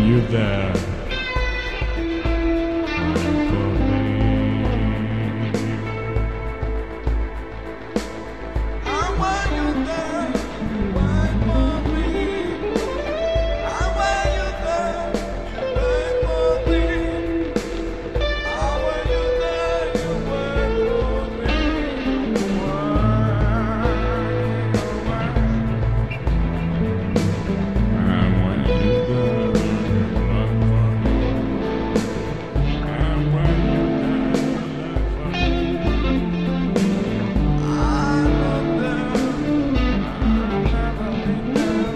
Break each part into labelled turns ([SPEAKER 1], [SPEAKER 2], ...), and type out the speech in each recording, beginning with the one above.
[SPEAKER 1] you there? Wait for me.
[SPEAKER 2] I want you there. Wait for me. I want you there. Wait for me. I want you there. Wait for me.
[SPEAKER 1] And when you there, wait for me. And when you there, wait for me.
[SPEAKER 2] I'm not there. I've never been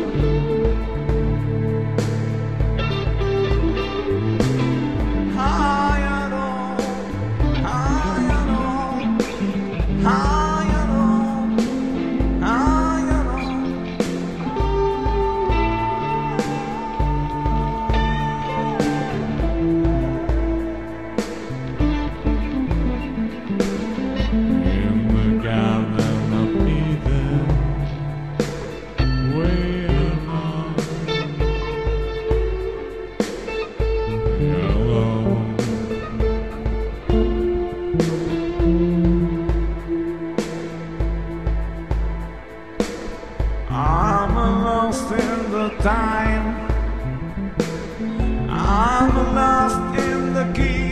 [SPEAKER 2] there. Higher on, higher on, higher on, higher on.
[SPEAKER 1] In the garden of Eden, way along, alone.
[SPEAKER 2] I'm lost in the time. I'm lost in the key.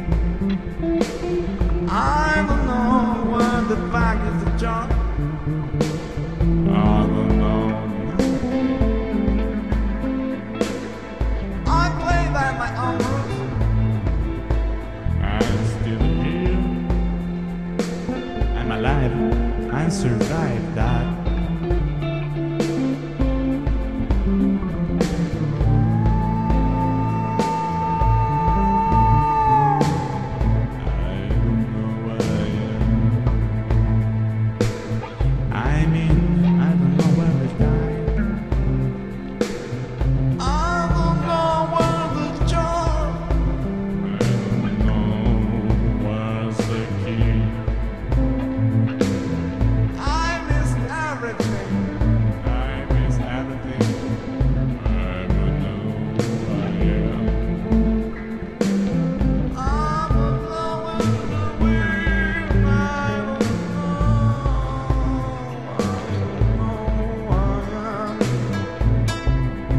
[SPEAKER 2] I don't know where the back is the jar.
[SPEAKER 1] I don't know.
[SPEAKER 2] I play by my own rules.
[SPEAKER 1] I'm still here. I'm alive. I survived that. I don't know where I am. I mean, I don't know where I died.
[SPEAKER 2] I don't know where the jar.
[SPEAKER 1] I don't know where's the key.
[SPEAKER 2] I miss everything.
[SPEAKER 1] I miss everything. I don't know who I am.
[SPEAKER 2] I'm alone in the wind. I don't know who I am.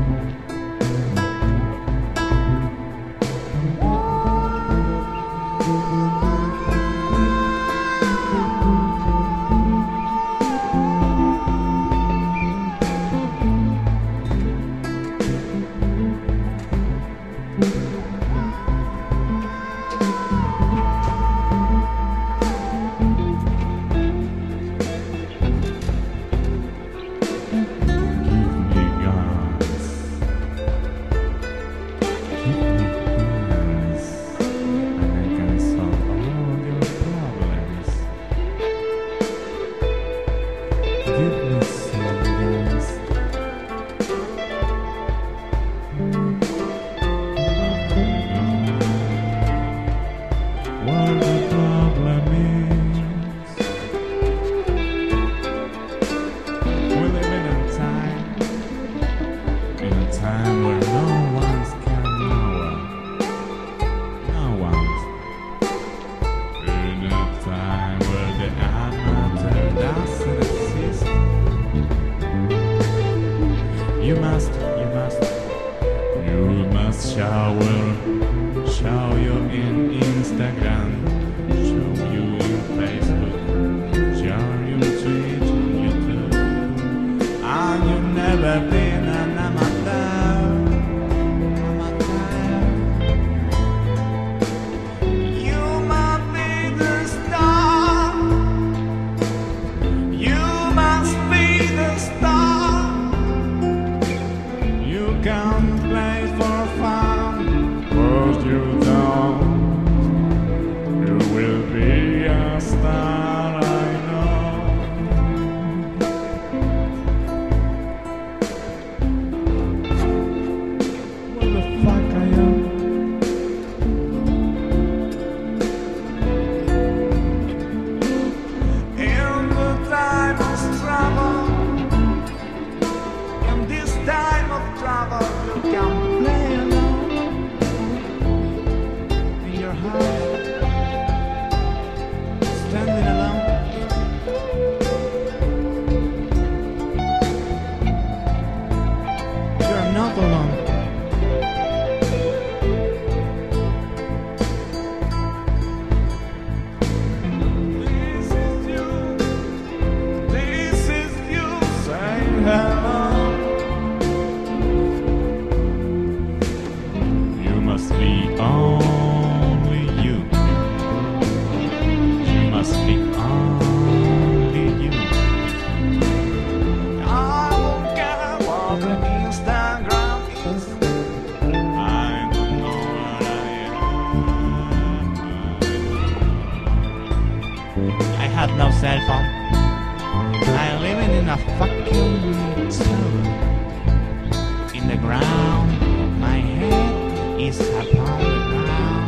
[SPEAKER 1] Give me guns. Give me guns. And I can solve all your problems. Give me some guns. I know what the problem is. We live in a time where no one's can no one's. In a time where the amateur doesn't exist. You must show you in Instagram, show you in Facebook, show you in Twitch, on YouTube. And you've never been an amateur.
[SPEAKER 2] You must be the star. You must be the star.
[SPEAKER 1] You can play for fun, for hello. You must be only you. You must be only you. I don't care what the Instagram is. I don't know where I am. I had no cell phone. I'm living in a fucking zoo. In the ground, my head is upon the ground.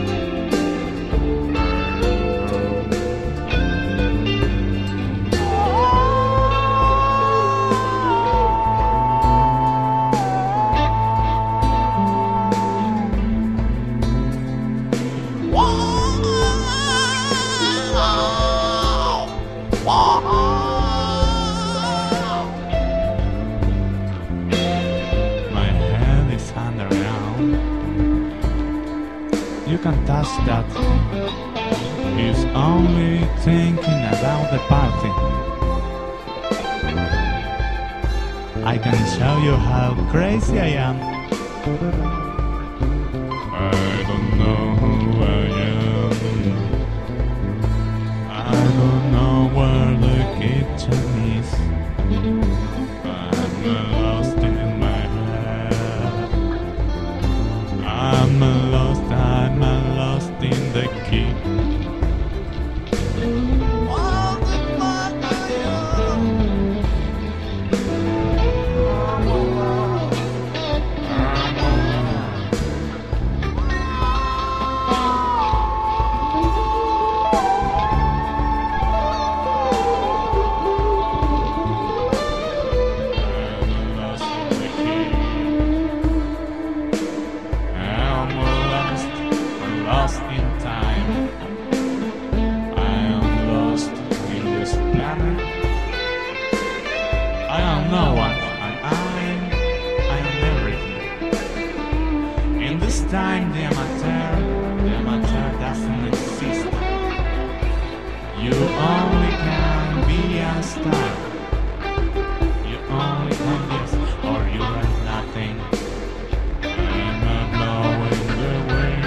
[SPEAKER 1] My head is underground. You can touch that. He's only thinking about the party. I can show you how crazy I am. I don't know who I am. I don't know where the kitchen is. I'm lost in my head. I'm lost in the key. What the fuck are you? I'm alone. Lost in time. I am lost in this planet. I am no one, and I am everything. In this time, the amateur doesn't exist. You only can be a star. You only can be a star, or you are nothing. I'm not blowing the wind.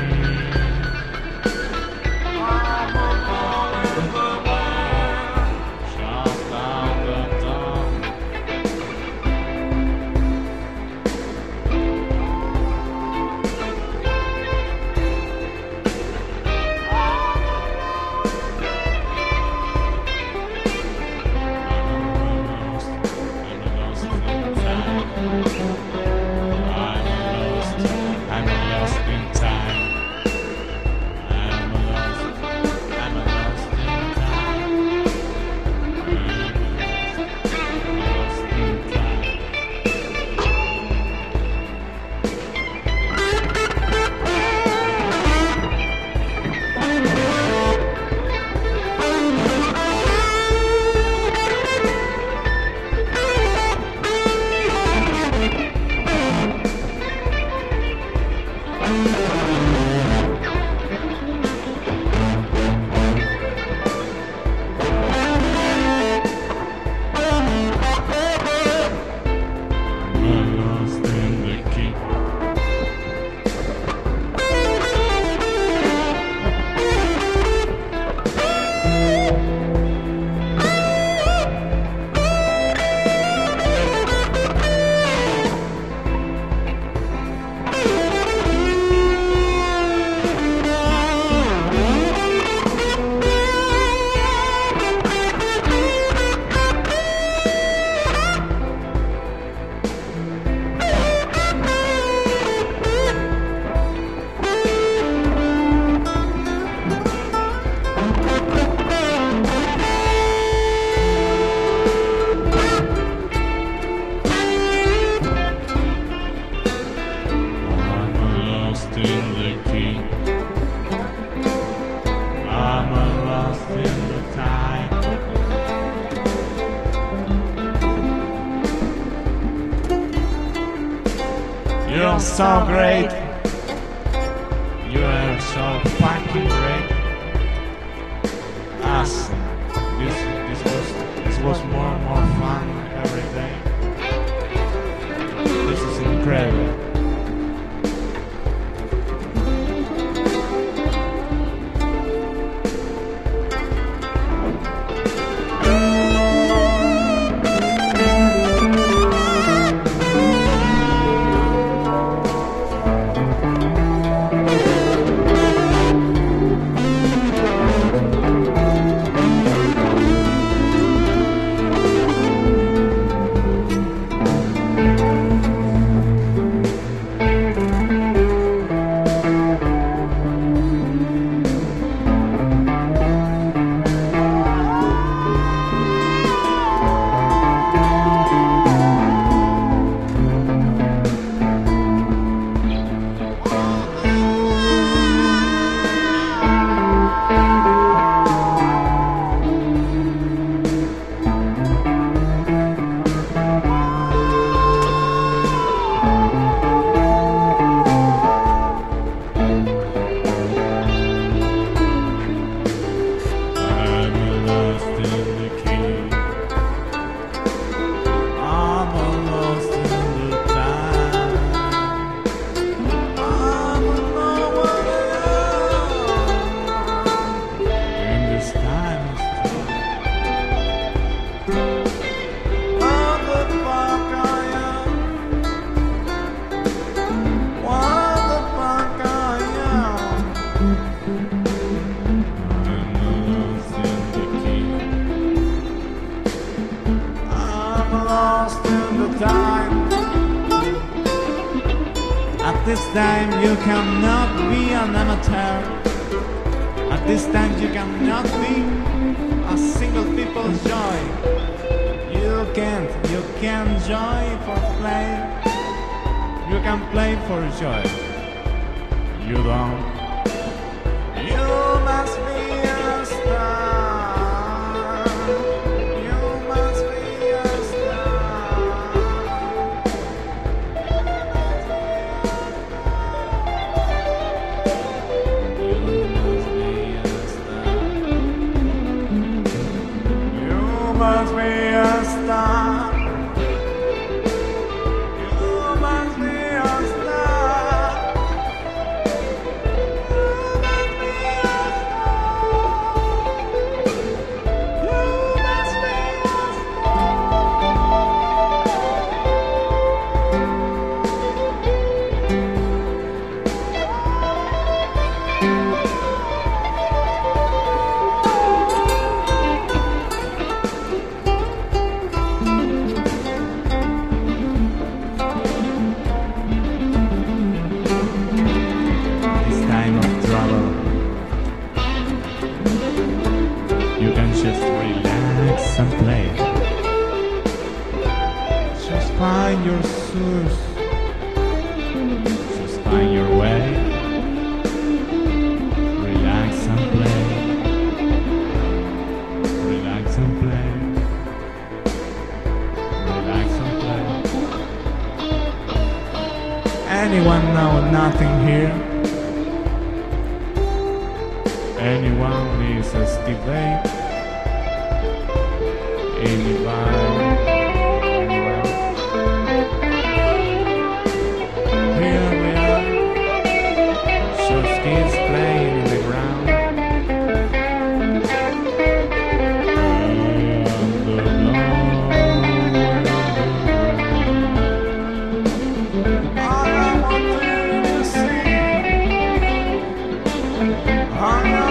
[SPEAKER 1] You're so great. You are so fucking great. Awesome. This was more and more fun every day. forever. At this time you cannot be an amateur. At this time you cannot be a single people's joy. You can joy for play. You can play for joy. You don't. You must be a star. You must be a star. You must be a star. You must be a star. You can just relax and play. Just find your source. Just find your way. Relax and play. Relax and play. Relax and play. Anyone know nothing here? Anyone needs a debate? Anybody? Here we are. Just kids playing in the ground. And the all I want to see. All I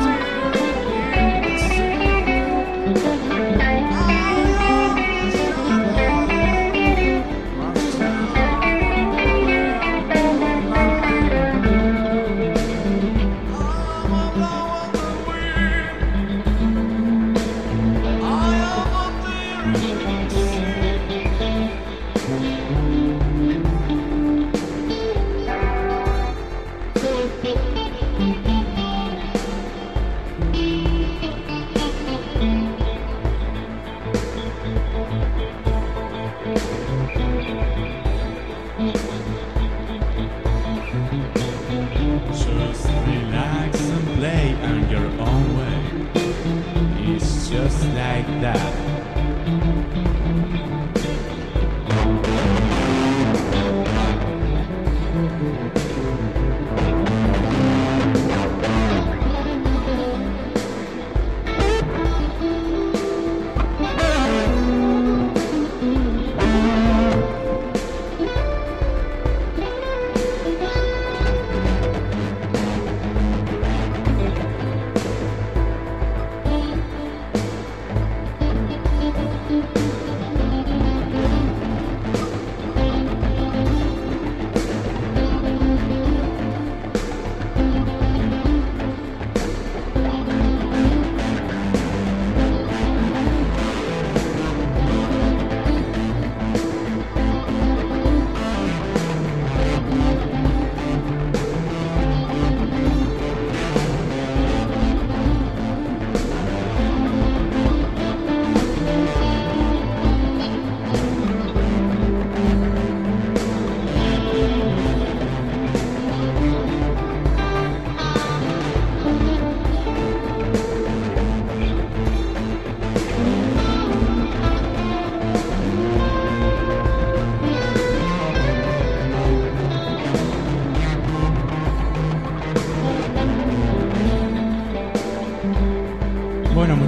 [SPEAKER 1] just relax and play on your own way. It's just like that.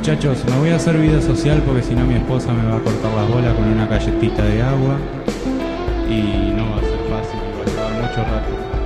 [SPEAKER 1] muchachos, me voy a hacer vida social porque si no mi esposa me va a cortar las bolas con una galletita de agua y no va a ser fácil y va a llevar mucho rato.